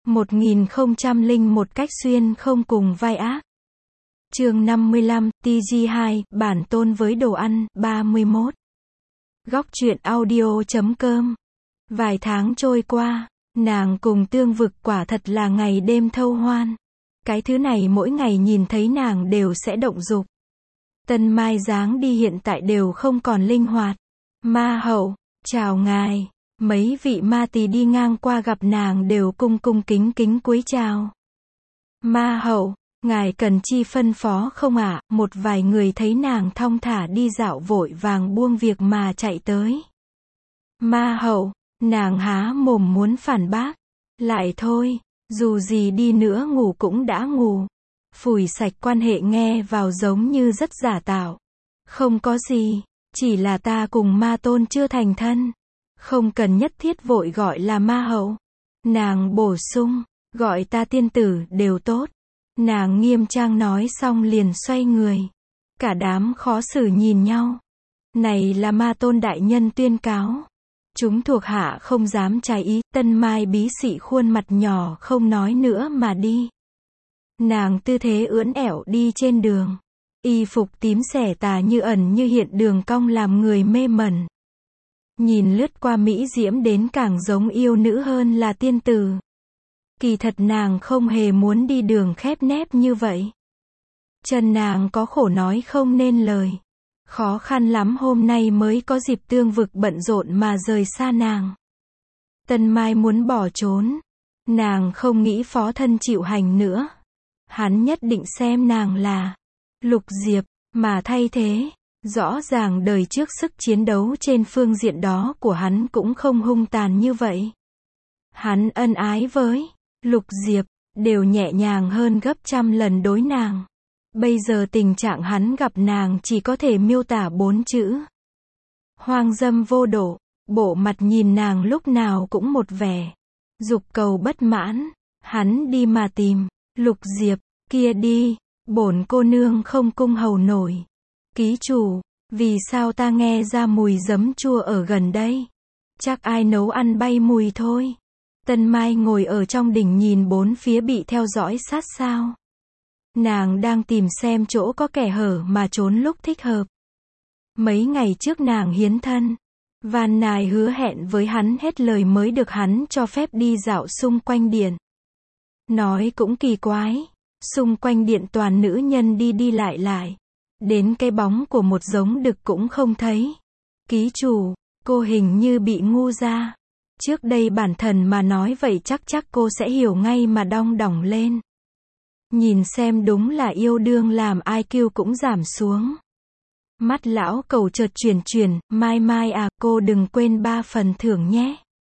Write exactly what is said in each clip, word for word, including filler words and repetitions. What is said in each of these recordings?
một nghìn không trăm lẻ một cách xuyên không cùng vai ác. Chương năm mươi lăm, tê giê hai, bản tôn với đồ ăn, ba mươi mốt. Góc truyện audio chấm com. Vài tháng trôi qua, nàng cùng Tương Vực quả thật là ngày đêm thâu hoan. Cái thứ này mỗi ngày nhìn thấy nàng đều sẽ động dục. Tân Mai dáng đi hiện tại đều không còn linh hoạt. Ma hậu, chào ngài. Mấy vị ma tỳ đi ngang qua gặp nàng đều cung cung kính kính cúi chào. Ma hậu, ngài cần chi phân phó không ạ? À? Một vài người thấy nàng thong thả đi dạo vội vàng buông việc mà chạy tới. Ma hậu, nàng há mồm muốn phản bác. Lại thôi, dù gì đi nữa ngủ cũng đã ngủ. Phủi sạch quan hệ nghe vào giống như rất giả tạo. Không có gì, chỉ là ta cùng ma tôn chưa thành thân. Không cần nhất thiết vội gọi là ma hậu. Nàng bổ sung, gọi ta tiên tử đều tốt. Nàng nghiêm trang nói xong liền xoay người. Cả đám khó xử nhìn nhau. Này là ma tôn đại nhân tuyên cáo. Chúng thuộc hạ không dám trái ý. Tân Mai bí xị khuôn mặt nhỏ không nói nữa mà đi. Nàng tư thế ưỡn ẻo đi trên đường. Y phục tím xẻ tà như ẩn như hiện đường cong làm người mê mẩn. Nhìn lướt qua mỹ diễm đến càng giống yêu nữ hơn là tiên tử. Kỳ thật nàng không hề muốn đi đường khép nép như vậy. Chân nàng có khổ nói không nên lời. Khó khăn lắm hôm nay mới có dịp Tương Vực bận rộn mà rời xa nàng. Tân Mai muốn bỏ trốn. Nàng không nghĩ phó thân chịu hành nữa. Hắn nhất định xem nàng là Lục Diệp, mà thay thế. Rõ ràng đời trước sức chiến đấu trên phương diện đó của hắn cũng không hung tàn như vậy. Hắn ân ái với Lục Diệp, đều nhẹ nhàng hơn gấp trăm lần đối nàng. Bây giờ tình trạng hắn gặp nàng chỉ có thể miêu tả bốn chữ. Hoang dâm vô độ, bộ mặt nhìn nàng lúc nào cũng một vẻ dục cầu bất mãn. Hắn đi mà tìm Lục Diệp, kia đi, bổn cô nương không cung hầu nổi. Ký chủ, vì sao ta nghe ra mùi giấm chua ở gần đây? Chắc ai nấu ăn bay mùi thôi. Tân Mai ngồi ở trong đỉnh nhìn bốn phía bị theo dõi sát sao. Nàng đang tìm xem chỗ có kẻ hở mà trốn lúc thích hợp. Mấy ngày trước nàng hiến thân. Van Nài hứa hẹn với hắn hết lời mới được hắn cho phép đi dạo xung quanh điện. Nói cũng kỳ quái. Xung quanh điện toàn nữ nhân đi đi lại lại. Đến cái bóng của một giống đực cũng không thấy. Ký chủ, cô hình như bị ngu ra. Trước đây bản thần mà nói vậy chắc chắc cô sẽ hiểu ngay mà đong đỏng lên. Nhìn xem đúng là yêu đương làm i kiu cũng giảm xuống. Mắt lão cầu chợt chuyển chuyển, Mai Mai à, cô đừng quên ba phần thưởng nhé.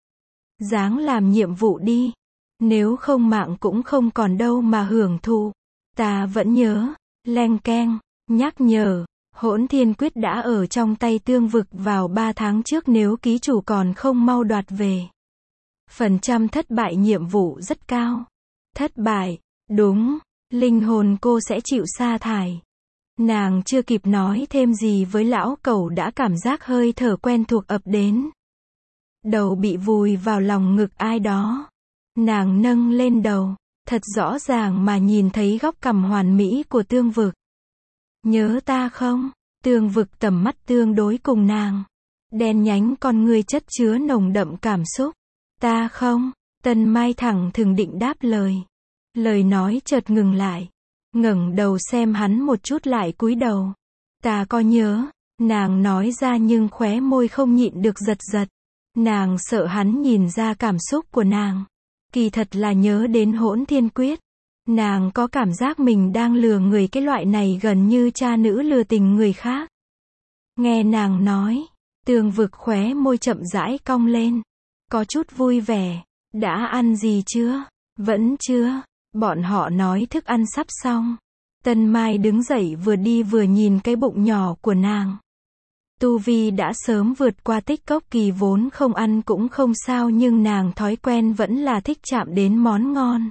Dáng làm nhiệm vụ đi. Nếu không mạng cũng không còn đâu mà hưởng thụ. Ta vẫn nhớ, leng keng. Nhắc nhở, Hỗn Thiên Quyết đã ở trong tay Tương Vực vào ba tháng trước nếu ký chủ còn không mau đoạt về. Phần trăm thất bại nhiệm vụ rất cao. Thất bại, đúng, linh hồn cô sẽ chịu sa thải. Nàng chưa kịp nói thêm gì với lão cẩu đã cảm giác hơi thở quen thuộc ập đến. Đầu bị vùi vào lòng ngực ai đó. Nàng nâng lên đầu, thật rõ ràng mà nhìn thấy góc cằm hoàn mỹ của Tương Vực. Nhớ ta không? Tương Vực tầm mắt tương đối cùng nàng. Đen nhánh con ngươi chất chứa nồng đậm cảm xúc. Ta không? Tân Mai thẳng thừng định đáp lời. Lời nói chợt ngừng lại. Ngẩng đầu xem hắn một chút lại cúi đầu. Ta có nhớ. Nàng nói ra nhưng khóe môi không nhịn được giật giật. Nàng sợ hắn nhìn ra cảm xúc của nàng. Kỳ thật là nhớ đến Hỗn Thiên Quyết. Nàng có cảm giác mình đang lừa người, cái loại này gần như cha nữ lừa tình người khác. Nghe nàng nói, Tương Vực khóe môi chậm rãi cong lên. Có chút vui vẻ. Đã ăn gì chưa? Vẫn chưa. Bọn họ nói thức ăn sắp xong. Tân Mai đứng dậy vừa đi vừa nhìn cái bụng nhỏ của nàng. Tu vi đã sớm vượt qua tích cốc kỳ vốn không ăn cũng không sao nhưng nàng thói quen vẫn là thích chạm đến món ngon.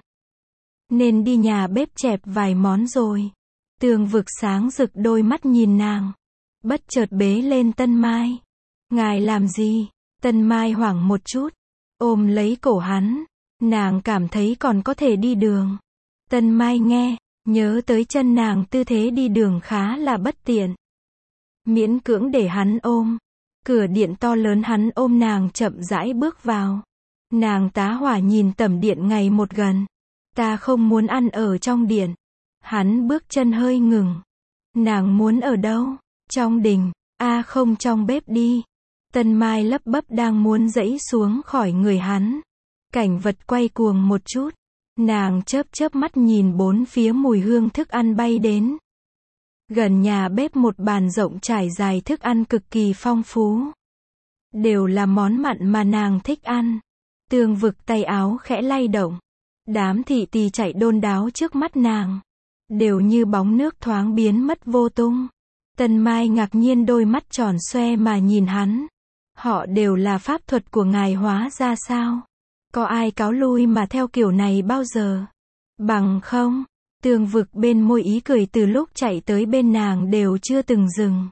Nên đi nhà bếp chẹp vài món rồi. Tương Vực sáng rực đôi mắt nhìn nàng. Bất chợt bế lên Tân Mai. Ngài làm gì? Tân Mai hoảng một chút. Ôm lấy cổ hắn. Nàng cảm thấy còn có thể đi đường. Tân Mai nghe, nhớ tới chân nàng tư thế đi đường khá là bất tiện. Miễn cưỡng để hắn ôm. Cửa điện to lớn hắn ôm nàng chậm rãi bước vào. Nàng tá hỏa nhìn tầm điện ngày một gần. Ta không muốn ăn ở trong điện. Hắn bước chân hơi ngừng. Nàng muốn ở đâu? Trong đình. A à không, trong bếp đi. Tân Mai lấp bấp đang muốn giãy xuống khỏi người hắn. Cảnh vật quay cuồng một chút. Nàng chớp chớp mắt nhìn bốn phía, mùi hương thức ăn bay đến. Gần nhà bếp một bàn rộng trải dài thức ăn cực kỳ phong phú. Đều là món mặn mà nàng thích ăn. Tương Vực tay áo khẽ lay động. Đám thị tỳ chạy đôn đáo trước mắt nàng. Đều như bóng nước thoáng biến mất vô tung. Tân Mai ngạc nhiên đôi mắt tròn xoe mà nhìn hắn. Họ đều là pháp thuật của ngài hóa ra sao? Có ai cáo lui mà theo kiểu này bao giờ? Bằng không? Tương Vực bên môi ý cười từ lúc chạy tới bên nàng đều chưa từng dừng.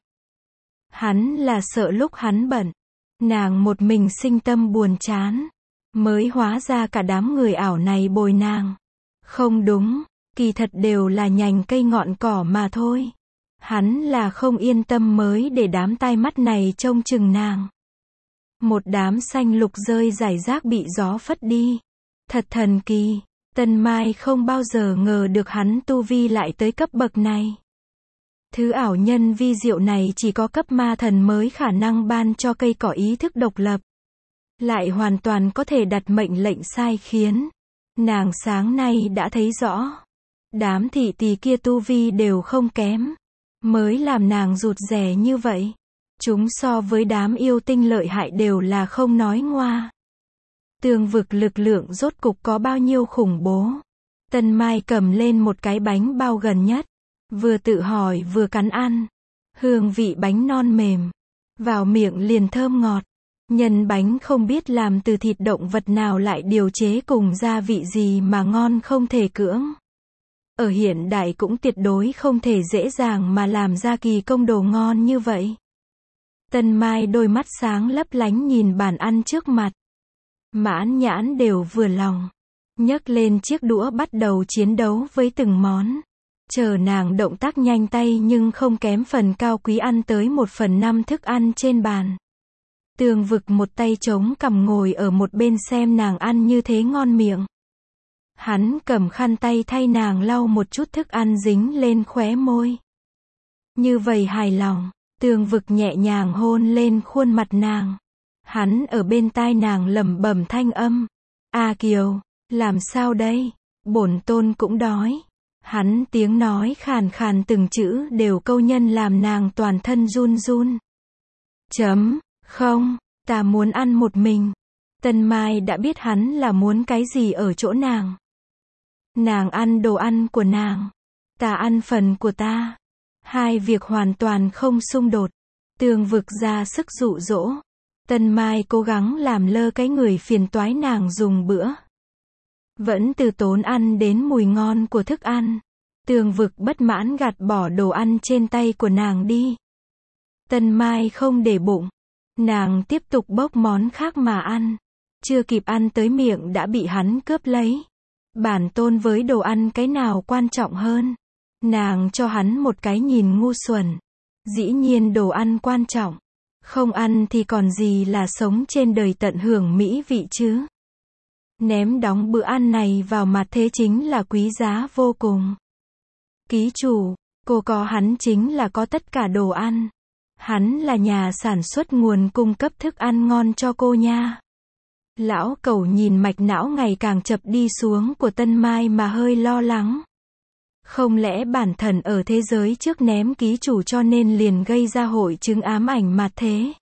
Hắn là sợ lúc hắn bận. Nàng một mình sinh tâm buồn chán. Mới hóa ra cả đám người ảo này bồi nàng. Không đúng, kỳ thật đều là nhành cây ngọn cỏ mà thôi. Hắn là không yên tâm mới để đám tai mắt này trông chừng nàng. Một đám xanh lục rơi rải rác bị gió phất đi. Thật thần kỳ, Tân Mai không bao giờ ngờ được hắn tu vi lại tới cấp bậc này. Thứ ảo nhân vi diệu này chỉ có cấp ma thần mới khả năng ban cho cây cỏ ý thức độc lập. Lại hoàn toàn có thể đặt mệnh lệnh sai khiến. Nàng sáng nay đã thấy rõ. Đám thị tỳ kia tu vi đều không kém. Mới làm nàng rụt rè như vậy. Chúng so với đám yêu tinh lợi hại đều là không nói ngoa. Tương Vực lực lượng rốt cục có bao nhiêu khủng bố. Tân Mai cầm lên một cái bánh bao gần nhất. Vừa tự hỏi vừa cắn ăn. Hương vị bánh non mềm. Vào miệng liền thơm ngọt. Nhân bánh không biết làm từ thịt động vật nào lại điều chế cùng gia vị gì mà ngon không thể cưỡng. Ở hiện đại cũng tuyệt đối không thể dễ dàng mà làm ra kỳ công đồ ngon như vậy. Tân Mai đôi mắt sáng lấp lánh nhìn bàn ăn trước mặt. Mãn nhãn đều vừa lòng. Nhấc lên chiếc đũa bắt đầu chiến đấu với từng món. Chờ nàng động tác nhanh tay nhưng không kém phần cao quý ăn tới một phần năm thức ăn trên bàn. Tương Vực một tay chống cằm ngồi ở một bên xem nàng ăn như thế ngon miệng. Hắn cầm khăn tay thay nàng lau một chút thức ăn dính lên khóe môi. Như vậy hài lòng, Tương Vực nhẹ nhàng hôn lên khuôn mặt nàng. Hắn ở bên tai nàng lẩm bẩm thanh âm. A Kiều, làm sao đây? Bổn tôn cũng đói. Hắn tiếng nói khàn khàn từng chữ đều câu nhân làm nàng toàn thân run run. Chấm, không, ta muốn ăn một mình. Tân Mai đã biết hắn là muốn cái gì ở chỗ nàng. Nàng ăn đồ ăn của nàng. Ta ăn phần của ta. Hai việc hoàn toàn không xung đột. Tương Vực ra sức dụ dỗ. Tân Mai cố gắng làm lơ cái người phiền toái nàng dùng bữa. Vẫn từ tốn ăn đến mùi ngon của thức ăn. Tương Vực bất mãn gạt bỏ đồ ăn trên tay của nàng đi. Tân Mai không để bụng. Nàng tiếp tục bốc món khác mà ăn. Chưa kịp ăn tới miệng đã bị hắn cướp lấy. Bản tôn với đồ ăn cái nào quan trọng hơn? Nàng cho hắn một cái nhìn ngu xuẩn. Dĩ nhiên đồ ăn quan trọng. Không ăn thì còn gì là sống trên đời tận hưởng mỹ vị chứ. Ném đóng bữa ăn này vào mặt thế chính là quý giá vô cùng. Ký chủ, cô có hắn chính là có tất cả đồ ăn. Hắn là nhà sản xuất nguồn cung cấp thức ăn ngon cho cô nha. Lão Cẩu nhìn mạch não ngày càng chập đi xuống của Tân Mai mà hơi lo lắng. Không lẽ bản thần ở thế giới trước ném ký chủ cho nên liền gây ra hội chứng ám ảnh mà thế?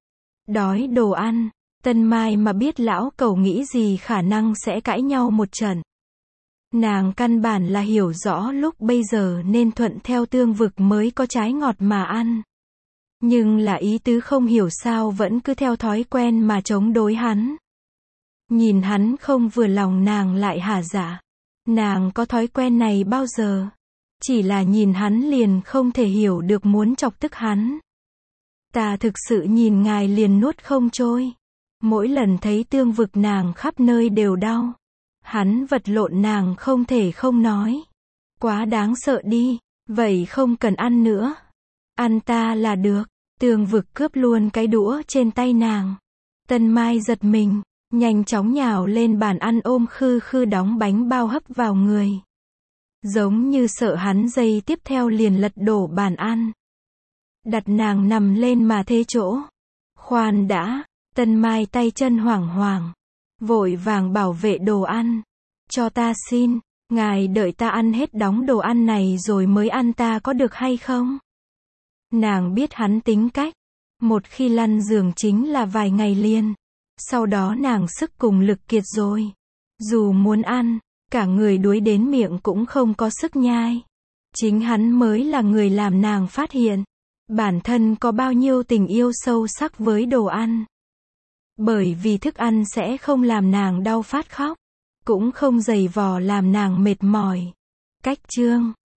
Đói đồ ăn, Tân Mai mà biết lão Cẩu nghĩ gì khả năng sẽ cãi nhau một trận. Nàng căn bản là hiểu rõ lúc bây giờ nên thuận theo Tương Vực mới có trái ngọt mà ăn. Nhưng là ý tứ không hiểu sao vẫn cứ theo thói quen mà chống đối hắn. Nhìn hắn không vừa lòng nàng lại hả dạ. Nàng có thói quen này bao giờ? Chỉ là nhìn hắn liền không thể hiểu được muốn chọc tức hắn. Ta thực sự nhìn ngài liền nuốt không trôi. Mỗi lần thấy Tương Vực nàng khắp nơi đều đau. Hắn vật lộn nàng không thể không nói. Quá đáng sợ đi, vậy không cần ăn nữa. Ăn ta là được. Tường Vực cướp luôn cái đũa trên tay nàng. Tân Mai giật mình, nhanh chóng nhào lên bàn ăn ôm Khư Khư đóng bánh bao hấp vào người. Giống như sợ hắn giây tiếp theo liền lật đổ bàn ăn. Đặt nàng nằm lên mà thế chỗ. Khoan đã, Tân Mai tay chân hoảng hoảng. Vội vàng bảo vệ đồ ăn. Cho ta xin, ngài đợi ta ăn hết đống đồ ăn này rồi mới ăn ta có được hay không? Nàng biết hắn tính cách. Một khi lăn giường chính là vài ngày liền. Sau đó nàng sức cùng lực kiệt rồi. Dù muốn ăn, cả người đuối đến miệng cũng không có sức nhai. Chính hắn mới là người làm nàng phát hiện. Bản thân có bao nhiêu tình yêu sâu sắc với đồ ăn. Bởi vì thức ăn sẽ không làm nàng đau phát khóc. Cũng không dày vò làm nàng mệt mỏi. Cách chương